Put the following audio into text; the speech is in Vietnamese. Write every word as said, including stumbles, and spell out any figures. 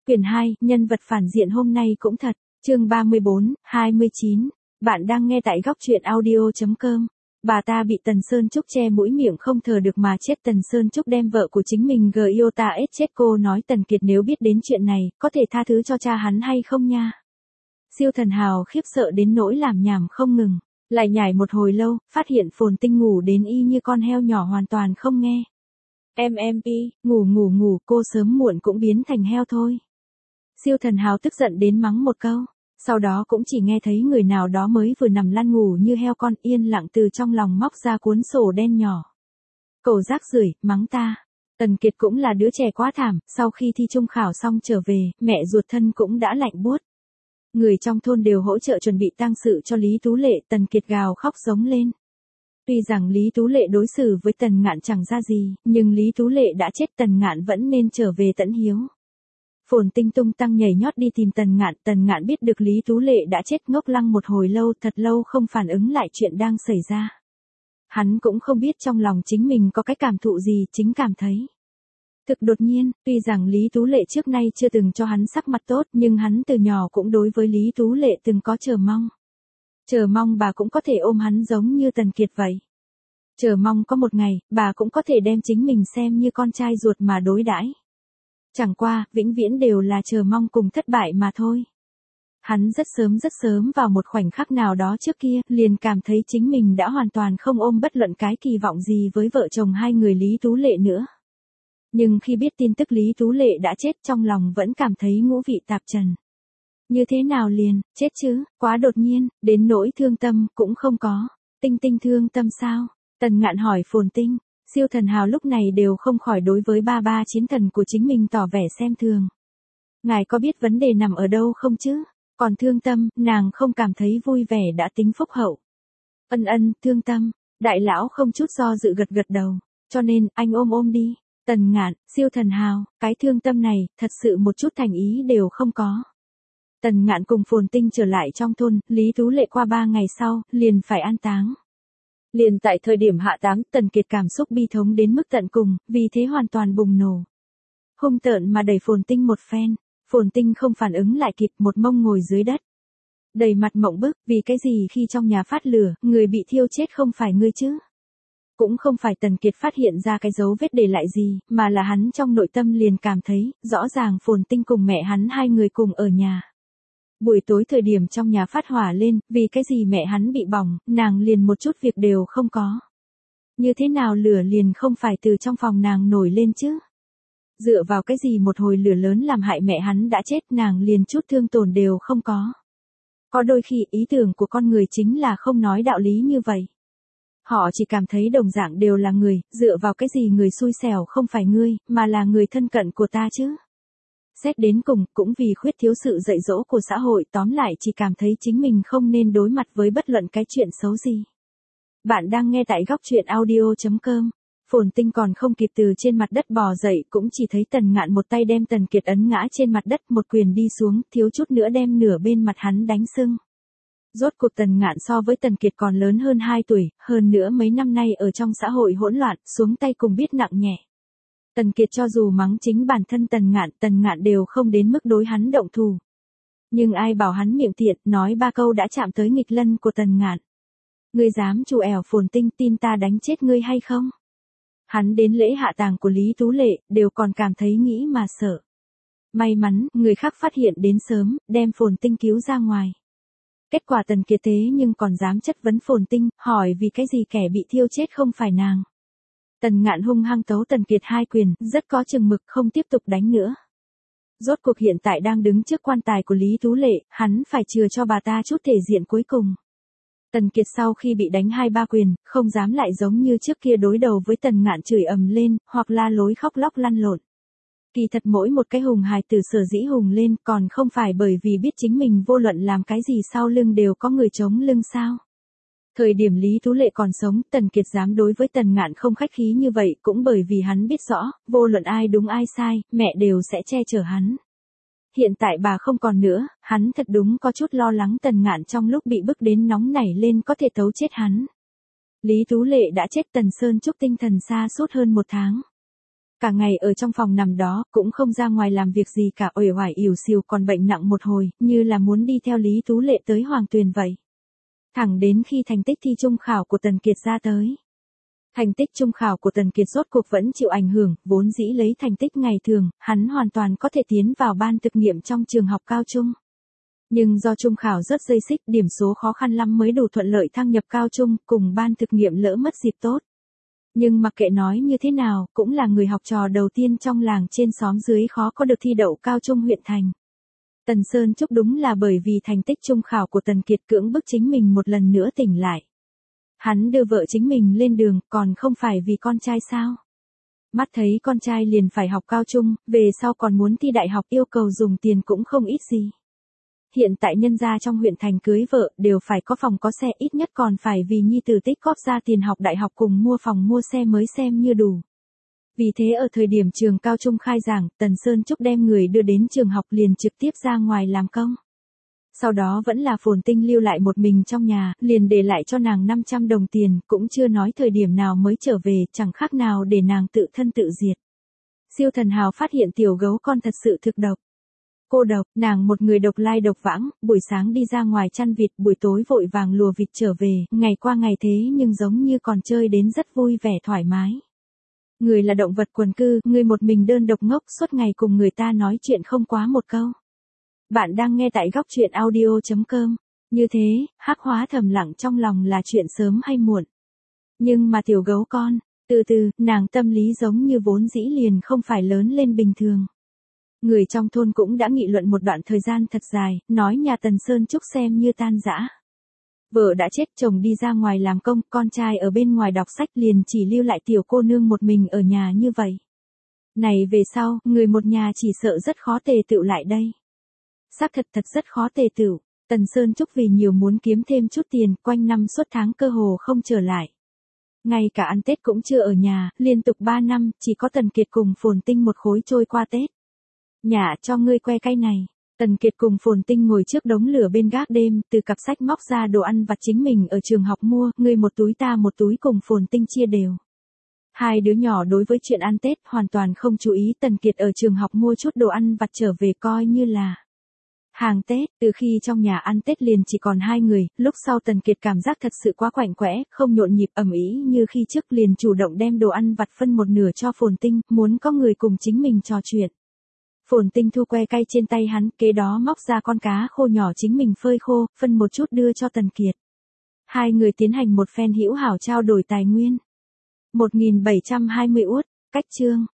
Quyển hai, nhân vật phản diện hôm nay cũng thật, chương ba mươi bốn, hai mươi chín. Bạn đang nghe tại góc truyện audio chấm com. Bà ta bị Tần Sơn Trúc che mũi miệng không thở được mà chết. Tần Sơn Trúc đem vợ của chính mình Gyota ết chết. Cô nói Tần Kiệt nếu biết đến chuyện này, có thể tha thứ cho cha hắn hay không nha. Siêu Thần Hào khiếp sợ đến nỗi làm nhảm không ngừng, lại nhảy một hồi lâu, phát hiện Phồn Tinh ngủ đến y như con heo nhỏ hoàn toàn không nghe. Em em pi, ngủ ngủ ngủ, cô sớm muộn cũng biến thành heo thôi. Siêu Thần Hào tức giận đến mắng một câu, sau đó cũng chỉ nghe thấy người nào đó mới vừa nằm lăn ngủ như heo con yên lặng từ trong lòng móc ra cuốn sổ đen nhỏ. Cậu rác rưởi, mắng ta. Tần Kiệt cũng là đứa trẻ quá thảm, sau khi thi trung khảo xong trở về, mẹ ruột thân cũng đã lạnh buốt. Người trong thôn đều hỗ trợ chuẩn bị tang sự cho Lý Tú Lệ. Tần Kiệt gào khóc giống lên. Tuy rằng Lý Tú Lệ đối xử với Tần Ngạn chẳng ra gì, nhưng Lý Tú Lệ đã chết, Tần Ngạn vẫn nên trở về tận hiếu. Phồn Tinh tung tăng nhảy nhót đi tìm Tần Ngạn. Tần Ngạn biết được Lý Tú Lệ đã chết, ngốc lăng một hồi lâu, thật lâu không phản ứng lại chuyện đang xảy ra. Hắn cũng không biết trong lòng chính mình có cái cảm thụ gì, chính cảm thấy thực đột nhiên. Tuy rằng Lý Tú Lệ trước nay chưa từng cho hắn sắc mặt tốt, nhưng hắn từ nhỏ cũng đối với Lý Tú Lệ từng có chờ mong. Chờ mong bà cũng có thể ôm hắn giống như Tần Kiệt vậy. Chờ mong có một ngày, bà cũng có thể đem chính mình xem như con trai ruột mà đối đãi. Chẳng qua, vĩnh viễn đều là chờ mong cùng thất bại mà thôi. Hắn rất sớm rất sớm vào một khoảnh khắc nào đó trước kia, liền cảm thấy chính mình đã hoàn toàn không ôm bất luận cái kỳ vọng gì với vợ chồng hai người Lý Tú Lệ nữa. Nhưng khi biết tin tức Lý Tú Lệ đã chết, trong lòng vẫn cảm thấy ngũ vị tạp trần. Như thế nào liền, chết chứ, quá đột nhiên, đến nỗi thương tâm, cũng không có. Tinh Tinh thương tâm sao? Tần Ngạn hỏi Phồn Tinh. Siêu Thần Hào lúc này đều không khỏi đối với ba ba chiến thần của chính mình tỏ vẻ xem thường. Ngài có biết vấn đề nằm ở đâu không chứ? Còn thương tâm, nàng không cảm thấy vui vẻ đã tính phúc hậu. Ân ân, thương tâm. Đại lão không chút do dự gật gật đầu. Cho nên, anh ôm ôm đi. Tần Ngạn, Siêu Thần Hào, cái thương tâm này, thật sự một chút thành ý đều không có. Tần Ngạn cùng Phồn Tinh trở lại trong thôn, Lý Tú Lệ qua ba ngày sau, liền phải an táng. Liền tại thời điểm hạ táng, Tần Kiệt cảm xúc bi thống đến mức tận cùng, vì thế hoàn toàn bùng nổ. Hung tợn mà đẩy Phồn Tinh một phen, Phồn Tinh không phản ứng lại kịp, một mông ngồi dưới đất. Đầy mặt mộng bức, vì cái gì khi trong nhà phát lửa, người bị thiêu chết không phải ngươi chứ? Cũng không phải Tần Kiệt phát hiện ra cái dấu vết để lại gì, mà là hắn trong nội tâm liền cảm thấy, rõ ràng Phồn Tinh cùng mẹ hắn hai người cùng ở nhà. Buổi tối thời điểm trong nhà phát hỏa lên, vì cái gì mẹ hắn bị bỏng, nàng liền một chút việc đều không có. Như thế nào lửa liền không phải từ trong phòng nàng nổi lên chứ? Dựa vào cái gì một hồi lửa lớn làm hại mẹ hắn đã chết, nàng liền chút thương tổn đều không có. Có đôi khi ý tưởng của con người chính là không nói đạo lý như vậy. Họ chỉ cảm thấy đồng dạng đều là người, dựa vào cái gì người xui xẻo không phải ngươi, mà là người thân cận của ta chứ? Xét đến cùng, cũng vì khuyết thiếu sự dạy dỗ của xã hội, tóm lại chỉ cảm thấy chính mình không nên đối mặt với bất luận cái chuyện xấu gì. Bạn đang nghe tại góc truyện audio chấm com. Phồn Tinh còn không kịp từ trên mặt đất bò dậy, cũng chỉ thấy Tần Ngạn một tay đem Tần Kiệt ấn ngã trên mặt đất, một quyền đi xuống, thiếu chút nữa đem nửa bên mặt hắn đánh sưng. Rốt cuộc Tần Ngạn so với Tần Kiệt còn lớn hơn hai tuổi, hơn nữa mấy năm nay ở trong xã hội hỗn loạn, xuống tay cùng biết nặng nhẹ. Tần Kiệt cho dù mắng chính bản thân Tần Ngạn, Tần Ngạn đều không đến mức đối hắn động thủ. Nhưng ai bảo hắn miệng tiện, nói ba câu đã chạm tới nghịch lân của Tần Ngạn. Ngươi dám trù ẻo Phồn Tinh, tin ta đánh chết ngươi hay không? Hắn đến lễ hạ táng của Lý Tú Lệ, đều còn cảm thấy nghĩ mà sợ. May mắn, người khác phát hiện đến sớm, đem Phồn Tinh cứu ra ngoài. Kết quả Tần Kiệt thế nhưng còn dám chất vấn Phồn Tinh, hỏi vì cái gì kẻ bị thiêu chết không phải nàng. Tần Ngạn hung hăng tấu Tần Kiệt hai quyền, rất có chừng mực, không tiếp tục đánh nữa. Rốt cuộc hiện tại đang đứng trước quan tài của Lý Tú Lệ, hắn phải chừa cho bà ta chút thể diện cuối cùng. Tần Kiệt sau khi bị đánh hai ba quyền, không dám lại giống như trước kia đối đầu với Tần Ngạn chửi ầm lên, hoặc la lối khóc lóc lăn lộn. Kỳ thật mỗi một cái hùng hài tử sở dĩ hùng lên còn không phải bởi vì biết chính mình vô luận làm cái gì sau lưng đều có người chống lưng sao. Thời điểm Lý Tú Lệ còn sống, Tần Kiệt dám đối với Tần Ngạn không khách khí như vậy, cũng bởi vì hắn biết rõ, vô luận ai đúng ai sai, mẹ đều sẽ che chở hắn. Hiện tại bà không còn nữa, hắn thật đúng có chút lo lắng Tần Ngạn trong lúc bị bức đến nóng nảy lên có thể tấu chết hắn. Lý Tú Lệ đã chết, Tần Sơn Trúc tinh thần sa sút hơn một tháng. Cả ngày ở trong phòng nằm đó, cũng không ra ngoài làm việc gì cả, uể oải ỉu xìu còn bệnh nặng một hồi, như là muốn đi theo Lý Tú Lệ tới Hoàng Tuyền vậy. Thẳng đến khi thành tích thi trung khảo của Tần Kiệt ra tới. Thành tích trung khảo của Tần Kiệt rốt cuộc vẫn chịu ảnh hưởng, vốn dĩ lấy thành tích ngày thường, hắn hoàn toàn có thể tiến vào ban thực nghiệm trong trường học cao trung. Nhưng do trung khảo rất dây xích, điểm số khó khăn lắm mới đủ thuận lợi thăng nhập cao trung, cùng ban thực nghiệm lỡ mất dịp tốt. Nhưng mặc kệ nói như thế nào, cũng là người học trò đầu tiên trong làng trên xóm dưới khó có được thi đậu cao trung huyện thành. Tần Sơn Trúc đúng là bởi vì thành tích trung khảo của Tần Kiệt cưỡng bức chính mình một lần nữa tỉnh lại. Hắn đưa vợ chính mình lên đường, còn không phải vì con trai sao? Mắt thấy con trai liền phải học cao trung, về sau còn muốn thi đại học, yêu cầu dùng tiền cũng không ít gì. Hiện tại nhân gia trong huyện thành cưới vợ đều phải có phòng có xe, ít nhất còn phải vì nhi tử tích góp ra tiền học đại học cùng mua phòng mua xe mới xem như đủ. Vì thế ở thời điểm trường cao trung khai giảng, Tần Sơn Trúc đem người đưa đến trường học liền trực tiếp ra ngoài làm công. Sau đó vẫn là Phồn Tinh lưu lại một mình trong nhà, liền để lại cho nàng năm trăm đồng tiền, cũng chưa nói thời điểm nào mới trở về, chẳng khác nào để nàng tự thân tự diệt. Siêu thần hào phát hiện tiểu gấu con thật sự thực độc. Cô độc, nàng một người độc lai độc vãng, buổi sáng đi ra ngoài chăn vịt, buổi tối vội vàng lùa vịt trở về, ngày qua ngày thế nhưng giống như còn chơi đến rất vui vẻ thoải mái. Người là động vật quần cư, người một mình đơn độc ngốc suốt ngày cùng người ta nói chuyện không quá một câu. Bạn đang nghe tại góc truyện audio chấm com. Như thế, Hắc Hóa thầm lặng trong lòng là chuyện sớm hay muộn. Nhưng mà tiểu gấu con, từ từ, nàng tâm lý giống như vốn dĩ liền không phải lớn lên bình thường. Người trong thôn cũng đã nghị luận một đoạn thời gian thật dài, nói nhà Tần Sơn Trúc xem như tan rã. Vợ đã chết, chồng đi ra ngoài làm công, con trai ở bên ngoài đọc sách, liền chỉ lưu lại tiểu cô nương một mình ở nhà như vậy. Này về sau, người một nhà chỉ sợ rất khó tề tựu lại đây. Xác thật thật rất khó tề tựu. Tần Sơn Trúc vì nhiều muốn kiếm thêm chút tiền, quanh năm suốt tháng cơ hồ không trở lại. Ngay cả ăn Tết cũng chưa ở nhà, liên tục ba năm, chỉ có Tần Kiệt cùng Phồn Tinh một khối trôi qua Tết. Nhả cho ngươi que cay này. Tần Kiệt cùng Phồn Tinh ngồi trước đống lửa bên gác đêm, từ cặp sách móc ra đồ ăn vặt chính mình ở trường học mua, ngươi một túi ta một túi cùng Phồn Tinh chia đều. Hai đứa nhỏ đối với chuyện ăn Tết hoàn toàn không chú ý, Tần Kiệt ở trường học mua chút đồ ăn vặt trở về coi như là hàng Tết. Từ khi trong nhà ăn Tết liền chỉ còn hai người, lúc sau Tần Kiệt cảm giác thật sự quá quạnh quẽ, không nhộn nhịp ầm ĩ như khi trước, liền chủ động đem đồ ăn vặt phân một nửa cho Phồn Tinh, muốn có người cùng chính mình trò chuyện. Phồn Tinh thu que cay trên tay hắn, kế đó móc ra con cá khô nhỏ chính mình phơi khô, phân một chút đưa cho Tần Kiệt. Hai người tiến hành một phen hữu hảo trao đổi tài nguyên. một nghìn bảy trăm hai mươi uất, cách chương.